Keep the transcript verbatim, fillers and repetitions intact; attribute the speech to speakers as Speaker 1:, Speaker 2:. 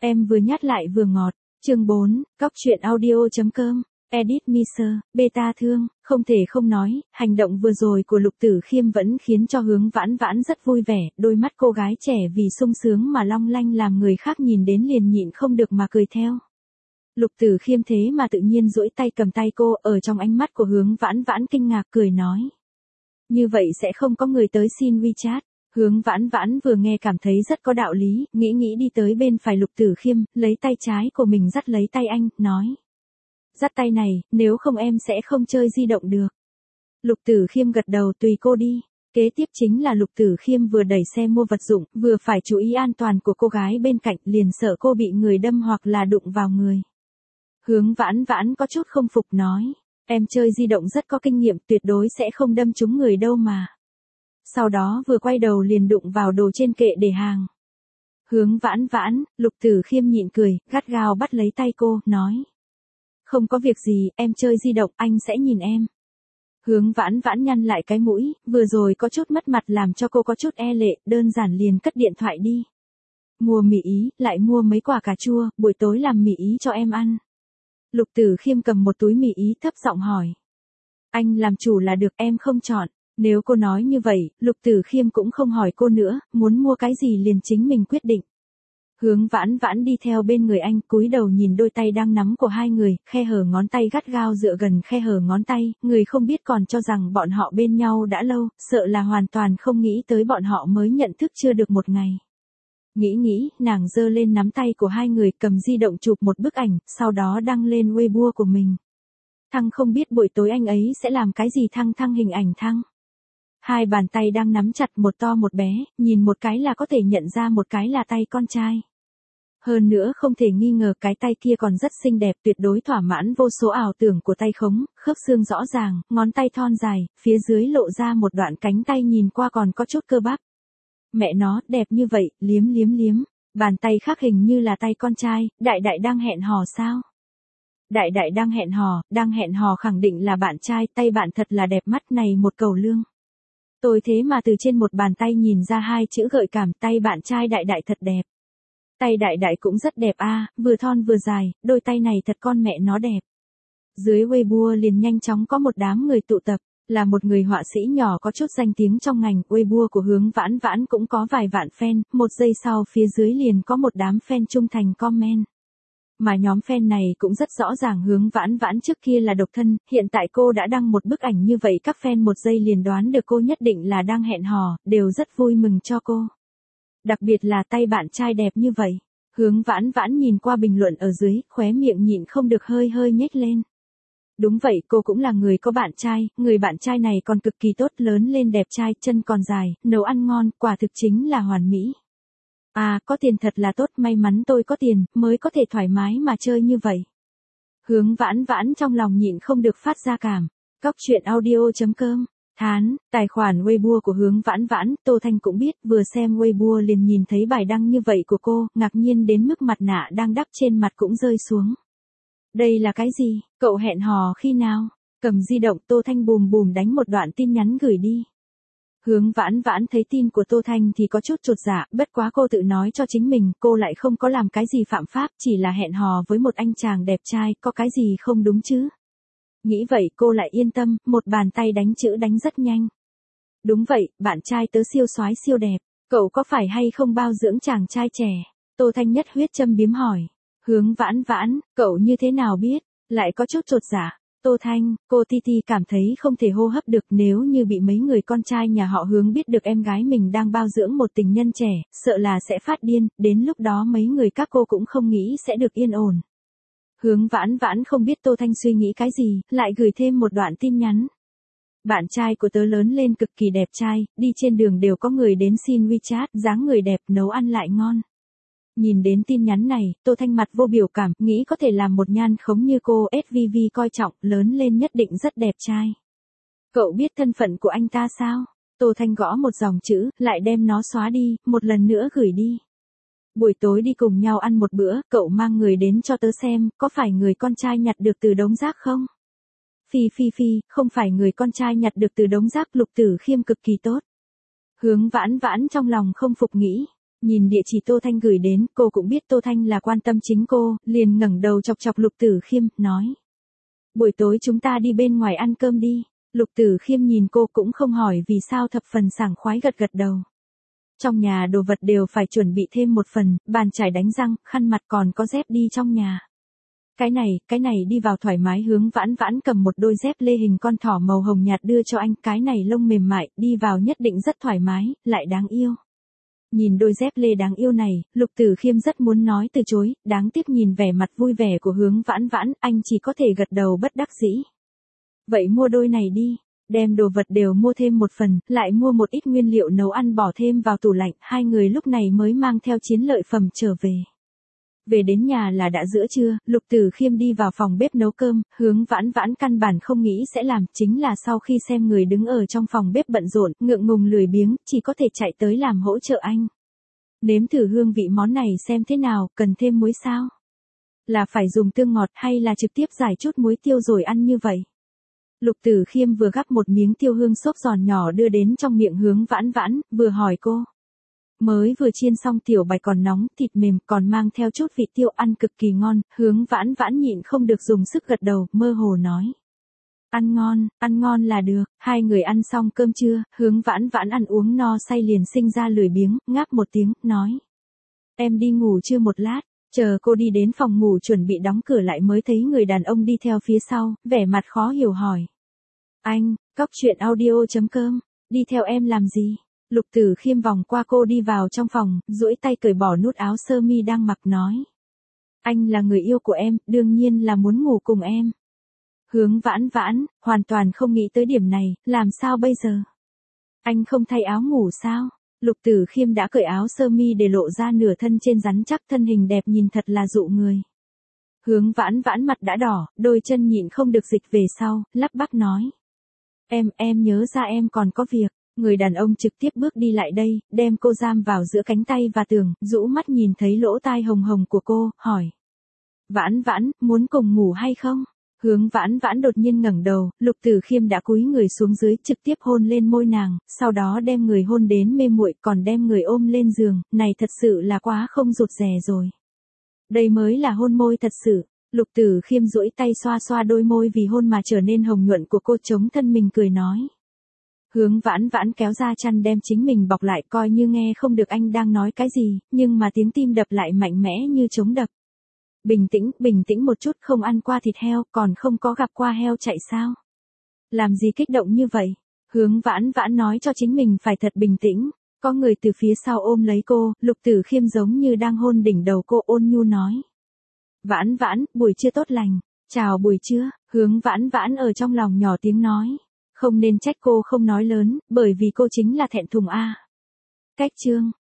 Speaker 1: Em vừa nhát lại vừa ngọt. Chương bốn, cóc truyện audio.com, edit Miser, beta thương, không thể không nói, hành động vừa rồi của Lục Tử Khiêm vẫn khiến cho Hướng Vãn Vãn rất vui vẻ, đôi mắt cô gái trẻ vì sung sướng mà long lanh làm người khác nhìn đến liền nhịn không được mà cười theo. Lục Tử Khiêm thế mà tự nhiên duỗi tay cầm tay cô, ở trong ánh mắt của Hướng Vãn Vãn kinh ngạc cười nói. Như vậy sẽ không có người tới xin WeChat. Hướng Vãn Vãn vừa nghe cảm thấy rất có đạo lý, nghĩ nghĩ đi tới bên phải Lục Tử Khiêm, lấy tay trái của mình dắt lấy tay anh, nói. Dắt tay này, nếu không em sẽ không chơi di động được. Lục Tử Khiêm gật đầu tùy cô đi. Kế tiếp chính là Lục Tử Khiêm vừa đẩy xe mua vật dụng, vừa phải chú ý an toàn của cô gái bên cạnh, liền sợ cô bị người đâm hoặc là đụng vào người. Hướng Vãn Vãn có chút không phục nói. Em chơi di động rất có kinh nghiệm, tuyệt đối sẽ không đâm trúng người đâu mà. Sau đó vừa quay đầu liền đụng vào đồ trên kệ để hàng. Hướng Vãn Vãn, Lục Tử Khiêm nhịn cười, gắt gao bắt lấy tay cô, nói. Không có việc gì, em chơi di động, anh sẽ nhìn em. Hướng Vãn Vãn nhăn lại cái mũi, vừa rồi có chút mất mặt làm cho cô có chút e lệ, đơn giản liền cất điện thoại đi. Mua mì ý, lại mua mấy quả cà chua, buổi tối làm mì ý cho em ăn. Lục Tử Khiêm cầm một túi mì ý thấp giọng hỏi. Anh làm chủ là được, em không chọn. Nếu cô nói như vậy, Lục Tử Khiêm cũng không hỏi cô nữa, muốn mua cái gì liền chính mình quyết định. Hướng Vãn Vãn đi theo bên người anh, cúi đầu nhìn đôi tay đang nắm của hai người, khe hở ngón tay gắt gao dựa gần khe hở ngón tay, người không biết còn cho rằng bọn họ bên nhau đã lâu, sợ là hoàn toàn không nghĩ tới bọn họ mới nhận thức chưa được một ngày. Nghĩ nghĩ, nàng giơ lên nắm tay của hai người, cầm di động chụp một bức ảnh, sau đó đăng lên Weibo của mình. Thăng không biết buổi tối anh ấy sẽ làm cái gì, thăng thăng hình ảnh thăng. Hai bàn tay đang nắm chặt, một to một bé, nhìn một cái là có thể nhận ra một cái là tay con trai. Hơn nữa không thể nghi ngờ cái tay kia còn rất xinh đẹp, tuyệt đối thỏa mãn vô số ảo tưởng của tay khống, khớp xương rõ ràng, ngón tay thon dài, phía dưới lộ ra một đoạn cánh tay nhìn qua còn có chút cơ bắp. Mẹ nó, đẹp như vậy, liếm liếm liếm, bàn tay khác hình như là tay con trai, đại đại đang hẹn hò sao? Đại đại đang hẹn hò, đang hẹn hò khẳng định là bạn trai, tay bạn thật là đẹp mắt này một cầu lương. Tôi thế mà từ trên một bàn tay nhìn ra hai chữ gợi cảm, tay bạn trai đại đại thật đẹp. Tay đại đại cũng rất đẹp a, vừa thon vừa dài, đôi tay này thật con mẹ nó đẹp. Dưới Weibo liền nhanh chóng có một đám người tụ tập, là một người họa sĩ nhỏ có chút danh tiếng trong ngành, Weibo của Hướng Vãn Vãn cũng có vài vạn fan, một giây sau phía dưới liền có một đám fan trung thành comment. Mà nhóm fan này cũng rất rõ ràng Hướng Vãn Vãn trước kia là độc thân, hiện tại cô đã đăng một bức ảnh như vậy, các fan một giây liền đoán được cô nhất định là đang hẹn hò, đều rất vui mừng cho cô. Đặc biệt là tay bạn trai đẹp như vậy. Hướng Vãn Vãn nhìn qua bình luận ở dưới, khóe miệng nhịn không được hơi hơi nhếch lên. Đúng vậy, cô cũng là người có bạn trai, người bạn trai này còn cực kỳ tốt, lớn lên đẹp trai, chân còn dài, nấu ăn ngon, quả thực chính là hoàn mỹ. À, có tiền thật là tốt, may mắn tôi có tiền, mới có thể thoải mái mà chơi như vậy. Hướng Vãn Vãn trong lòng nhịn không được phát ra cảm. Cóc truyện audio.com, thán, tài khoản Weibo của Hướng Vãn Vãn, Tô Thanh cũng biết, vừa xem Weibo liền nhìn thấy bài đăng như vậy của cô, ngạc nhiên đến mức mặt nạ đang đắp trên mặt cũng rơi xuống. Đây là cái gì, cậu hẹn hò khi nào? Cầm di động, Tô Thanh bùm bùm đánh một đoạn tin nhắn gửi đi. Hướng Vãn Vãn thấy tin của Tô Thanh thì có chút chột dạ, bất quá cô tự nói cho chính mình, cô lại không có làm cái gì phạm pháp, chỉ là hẹn hò với một anh chàng đẹp trai, có cái gì không đúng chứ? Nghĩ vậy cô lại yên tâm, một bàn tay đánh chữ đánh rất nhanh. Đúng vậy, bạn trai tớ siêu soái siêu đẹp, cậu có phải hay không bao dưỡng chàng trai trẻ? Tô Thanh nhất huyết châm biếm hỏi. Hướng Vãn Vãn, cậu như thế nào biết? Lại có chút chột dạ. Tô Thanh, cô Ti Ti cảm thấy không thể hô hấp được, nếu như bị mấy người con trai nhà họ Hướng biết được em gái mình đang bao dưỡng một tình nhân trẻ, sợ là sẽ phát điên, đến lúc đó mấy người các cô cũng không nghĩ sẽ được yên ổn. Hướng Vãn Vãn không biết Tô Thanh suy nghĩ cái gì, lại gửi thêm một đoạn tin nhắn. Bạn trai của tớ lớn lên cực kỳ đẹp trai, đi trên đường đều có người đến xin WeChat, dáng người đẹp, nấu ăn lại ngon. Nhìn đến tin nhắn này, Tô Thanh mặt vô biểu cảm, nghĩ có thể làm một nhan khống như cô, ét vê vê coi trọng, lớn lên nhất định rất đẹp trai. Cậu biết thân phận của anh ta sao? Tô Thanh gõ một dòng chữ, lại đem nó xóa đi, một lần nữa gửi đi. Buổi tối đi cùng nhau ăn một bữa, cậu mang người đến cho tớ xem, có phải người con trai nhặt được từ đống rác không? Phi phi phi, không phải người con trai nhặt được từ đống rác, Lục Tử Khiêm cực kỳ tốt. Hướng Vãn Vãn trong lòng không phục nghĩ. Nhìn địa chỉ Tô Thanh gửi đến, cô cũng biết Tô Thanh là quan tâm chính cô, liền ngẩng đầu chọc chọc Lục Tử Khiêm, nói. Buổi tối chúng ta đi bên ngoài ăn cơm đi. Lục Tử Khiêm nhìn cô cũng không hỏi vì sao, thập phần sảng khoái gật gật đầu. Trong nhà đồ vật đều phải chuẩn bị thêm một phần, bàn chải đánh răng, khăn mặt còn có dép đi trong nhà. Cái này, cái này đi vào thoải mái. Hướng Vãn Vãn cầm một đôi dép lê hình con thỏ màu hồng nhạt đưa cho anh, cái này lông mềm mại, đi vào nhất định rất thoải mái, lại đáng yêu. Nhìn đôi dép lê đáng yêu này, Lục Tử Khiêm rất muốn nói từ chối, đáng tiếc nhìn vẻ mặt vui vẻ của Hướng Vãn Vãn, anh chỉ có thể gật đầu bất đắc dĩ. Vậy mua đôi này đi, đem đồ vật đều mua thêm một phần, lại mua một ít nguyên liệu nấu ăn bỏ thêm vào tủ lạnh, hai người lúc này mới mang theo chiến lợi phẩm trở về. Về đến nhà là đã giữa trưa, Lục Tử Khiêm đi vào phòng bếp nấu cơm, Hướng Vãn Vãn căn bản không nghĩ sẽ làm, chính là sau khi xem người đứng ở trong phòng bếp bận rộn, ngượng ngùng lười biếng, chỉ có thể chạy tới làm hỗ trợ anh. Nếm thử hương vị món này xem thế nào, cần thêm muối sao? Là phải dùng tương ngọt hay là trực tiếp rải chút muối tiêu rồi ăn như vậy? Lục Tử Khiêm vừa gắp một miếng tiêu hương xốp giòn nhỏ đưa đến trong miệng Hướng Vãn Vãn, vừa hỏi cô. Mới vừa chiên xong tiểu bạch còn nóng, thịt mềm, còn mang theo chút vị tiêu, ăn cực kỳ ngon. Hướng Vãn Vãn nhịn không được dùng sức gật đầu, mơ hồ nói. Ăn ngon, ăn ngon là được. Hai người ăn xong cơm trưa, Hướng Vãn Vãn ăn uống no say liền sinh ra lười biếng, ngáp một tiếng, nói. Em đi ngủ chưa một lát. Chờ cô đi đến phòng ngủ chuẩn bị đóng cửa lại mới thấy người đàn ông đi theo phía sau, vẻ mặt khó hiểu hỏi. Anh, cóc truyện audio chấm com, đi theo em làm gì? Lục Tử Khiêm vòng qua cô đi vào trong phòng, duỗi tay cởi bỏ nút áo sơ mi đang mặc, nói. Anh là người yêu của em, đương nhiên là muốn ngủ cùng em. Hướng Vãn Vãn, hoàn toàn không nghĩ tới điểm này, làm sao bây giờ? Anh không thay áo ngủ sao? Lục Tử Khiêm đã cởi áo sơ mi để lộ ra nửa thân trên rắn chắc, thân hình đẹp nhìn thật là dụ người. Hướng Vãn Vãn mặt đã đỏ, đôi chân nhịn không được dịch về sau, lắp bắp nói. Em, em nhớ ra em còn có việc. Người đàn ông trực tiếp bước đi lại đây, đem cô giam vào giữa cánh tay và tường, rũ mắt nhìn thấy lỗ tai hồng hồng của cô, hỏi. Vãn Vãn, muốn cùng ngủ hay không? Hướng Vãn Vãn đột nhiên ngẩng đầu, Lục Tử Khiêm đã cúi người xuống dưới, trực tiếp hôn lên môi nàng, sau đó đem người hôn đến mê muội, còn đem người ôm lên giường, này thật sự là quá không rụt rè rồi. Đây mới là hôn môi thật sự. Lục Tử Khiêm duỗi tay xoa xoa đôi môi vì hôn mà trở nên hồng nhuận của cô, chống thân mình cười nói. Hướng Vãn Vãn kéo ra chăn đem chính mình bọc lại, coi như nghe không được anh đang nói cái gì, nhưng mà tiếng tim đập lại mạnh mẽ như trống đập. Bình tĩnh, bình tĩnh một chút, không ăn qua thịt heo, còn không có gặp qua heo chạy sao? Làm gì kích động như vậy? Hướng Vãn Vãn nói cho chính mình phải thật bình tĩnh. Có người từ phía sau ôm lấy cô, Lục Tử Khiêm giống như đang hôn đỉnh đầu cô, ôn nhu nói. Vãn Vãn, buổi trưa tốt lành. Chào buổi trưa. Hướng Vãn Vãn ở trong lòng nhỏ tiếng nói. Không nên trách cô không nói lớn, bởi vì cô chính là thẹn thùng a. Cách chương.